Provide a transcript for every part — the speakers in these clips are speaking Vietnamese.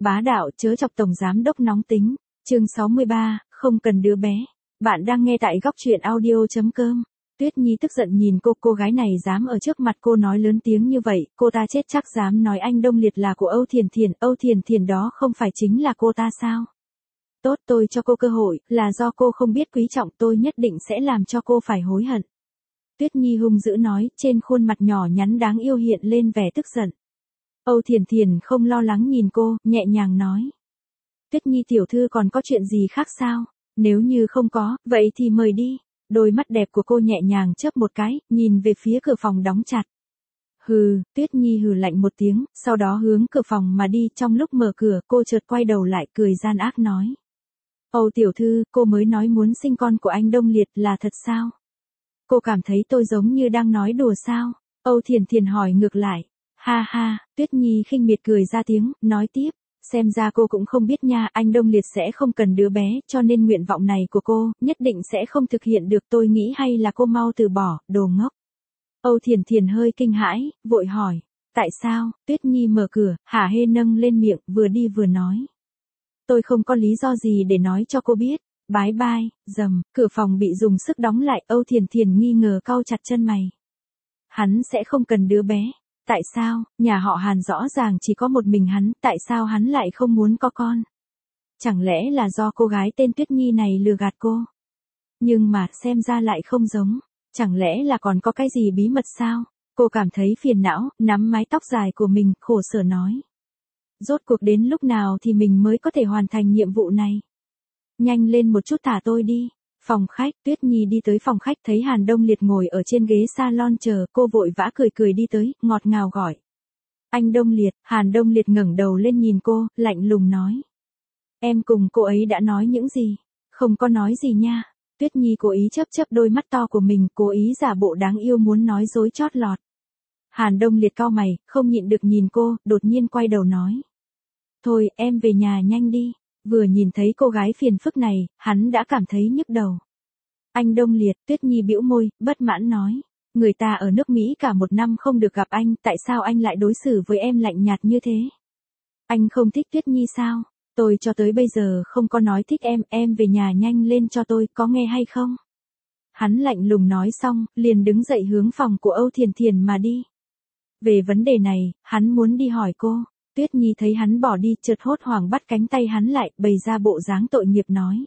bá đạo chớ chọc tổng giám đốc nóng tính. Chương 63, không cần đứa bé. Bạn đang nghe tại góc truyện audio.com. Tuyết Nhi tức giận nhìn cô gái này dám ở trước mặt cô nói lớn tiếng như vậy, cô ta chết chắc dám nói anh Đông Liệt là của Âu Thiền Thiền đó không phải chính là cô ta sao? Tốt, tôi cho cô cơ hội, là do cô không biết quý trọng, tôi nhất định sẽ làm cho cô phải hối hận. Tuyết Nhi hung dữ nói, trên khuôn mặt nhỏ nhắn đáng yêu hiện lên vẻ tức giận. Âu Thiền không lo lắng nhìn cô, nhẹ nhàng nói. Tuyết Nhi tiểu thư còn có chuyện gì khác sao? Nếu như không có, vậy thì mời đi. Đôi mắt đẹp của cô nhẹ nhàng chớp một cái, nhìn về phía cửa phòng đóng chặt. Hừ, Tuyết Nhi hừ lạnh một tiếng, sau đó hướng cửa phòng mà đi, trong lúc mở cửa, cô chợt quay đầu lại cười gian ác nói. Âu tiểu thư, cô mới nói muốn sinh con của anh Đông Liệt là thật sao? Cô cảm thấy tôi giống như đang nói đùa sao? Âu Thiền hỏi ngược lại. Ha ha, Tuyết Nhi khinh miệt cười ra tiếng, nói tiếp. Xem ra cô cũng không biết nha, anh Đông Liệt sẽ không cần đứa bé, cho nên nguyện vọng này của cô, nhất định sẽ không thực hiện được, tôi nghĩ hay là cô mau từ bỏ, đồ ngốc. Âu Thiền hơi kinh hãi, vội hỏi. Tại sao? Tuyết Nhi mở cửa, hả hê nâng lên miệng, vừa đi vừa nói. Tôi không có lý do gì để nói cho cô biết. Bái bai, rầm, cửa phòng bị dùng sức đóng lại, Âu Thiền nghi ngờ cau chặt chân mày. Hắn sẽ không cần đứa bé. Tại sao, nhà họ Hàn rõ ràng chỉ có một mình hắn, tại sao hắn lại không muốn có con? Chẳng lẽ là do cô gái tên Tuyết Nhi này lừa gạt cô? Nhưng mà, xem ra lại không giống. Chẳng lẽ là còn có cái gì bí mật sao? Cô cảm thấy phiền não, nắm mái tóc dài của mình, khổ sở nói. Rốt cuộc đến lúc nào thì mình mới có thể hoàn thành nhiệm vụ này? Nhanh lên một chút thả tôi đi. Phòng khách, Tuyết Nhi đi tới phòng khách thấy Hàn Đông Liệt ngồi ở trên ghế salon chờ, cô vội vã cười đi tới, ngọt ngào gọi. Anh Đông Liệt, Hàn Đông Liệt ngẩng đầu lên nhìn cô, lạnh lùng nói. Em cùng cô ấy đã nói những gì? Không có nói gì nha. Tuyết Nhi cố ý chớp đôi mắt to của mình, cố ý giả bộ đáng yêu muốn nói dối chót lọt. Hàn Đông Liệt cau mày, không nhịn được nhìn cô, đột nhiên quay đầu nói. Thôi, em về nhà nhanh đi. Vừa nhìn thấy cô gái phiền phức này, hắn đã cảm thấy nhức đầu. Anh Đông Liệt, Tuyết Nhi bĩu môi, bất mãn nói. Người ta ở nước Mỹ cả một năm không được gặp anh, tại sao anh lại đối xử với em lạnh nhạt như thế? Anh không thích Tuyết Nhi sao? Tôi cho tới bây giờ không có nói thích em về nhà nhanh lên cho tôi, có nghe hay không? Hắn lạnh lùng nói xong, liền đứng dậy hướng phòng của Âu Thiền mà đi. Về vấn đề này, hắn muốn đi hỏi cô. Tuyết Nhi thấy hắn bỏ đi, chợt hốt hoảng bắt cánh tay hắn lại, bày ra bộ dáng tội nghiệp nói.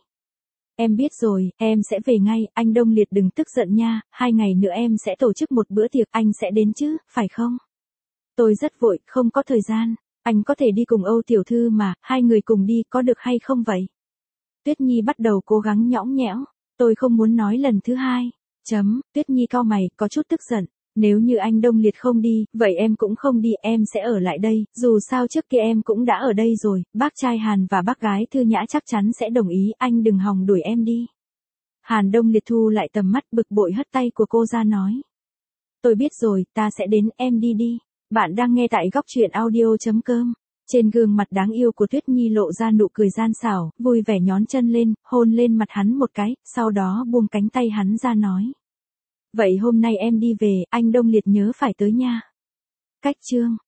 Em biết rồi, em sẽ về ngay, anh Đông Liệt đừng tức giận nha, 2 ngày nữa em sẽ tổ chức một bữa tiệc, anh sẽ đến chứ, phải không? Tôi rất vội, không có thời gian, anh có thể đi cùng Âu tiểu thư mà, 2 người cùng đi, có được hay không vậy? Tuyết Nhi bắt đầu cố gắng nhõng nhẽo, tôi không muốn nói lần thứ 2. Tuyết Nhi cau mày, có chút tức giận. Nếu như anh Đông Liệt không đi, vậy em cũng không đi, em sẽ ở lại đây, dù sao trước kia em cũng đã ở đây rồi, bác trai Hàn và bác gái Thư Nhã chắc chắn sẽ đồng ý, anh đừng hòng đuổi em đi. Hàn Đông Liệt thu lại tầm mắt, bực bội hất tay của cô ra nói. Tôi biết rồi, ta sẽ đến, em đi đi. Bạn đang nghe tại góc truyện audio.com. Trên gương mặt đáng yêu của Tuyết Nhi lộ ra nụ cười gian xảo, vui vẻ nhón chân lên, hôn lên mặt hắn một cái, sau đó buông cánh tay hắn ra nói. Vậy hôm nay em đi về, anh Đông Liệt nhớ phải tới nha. Cách chương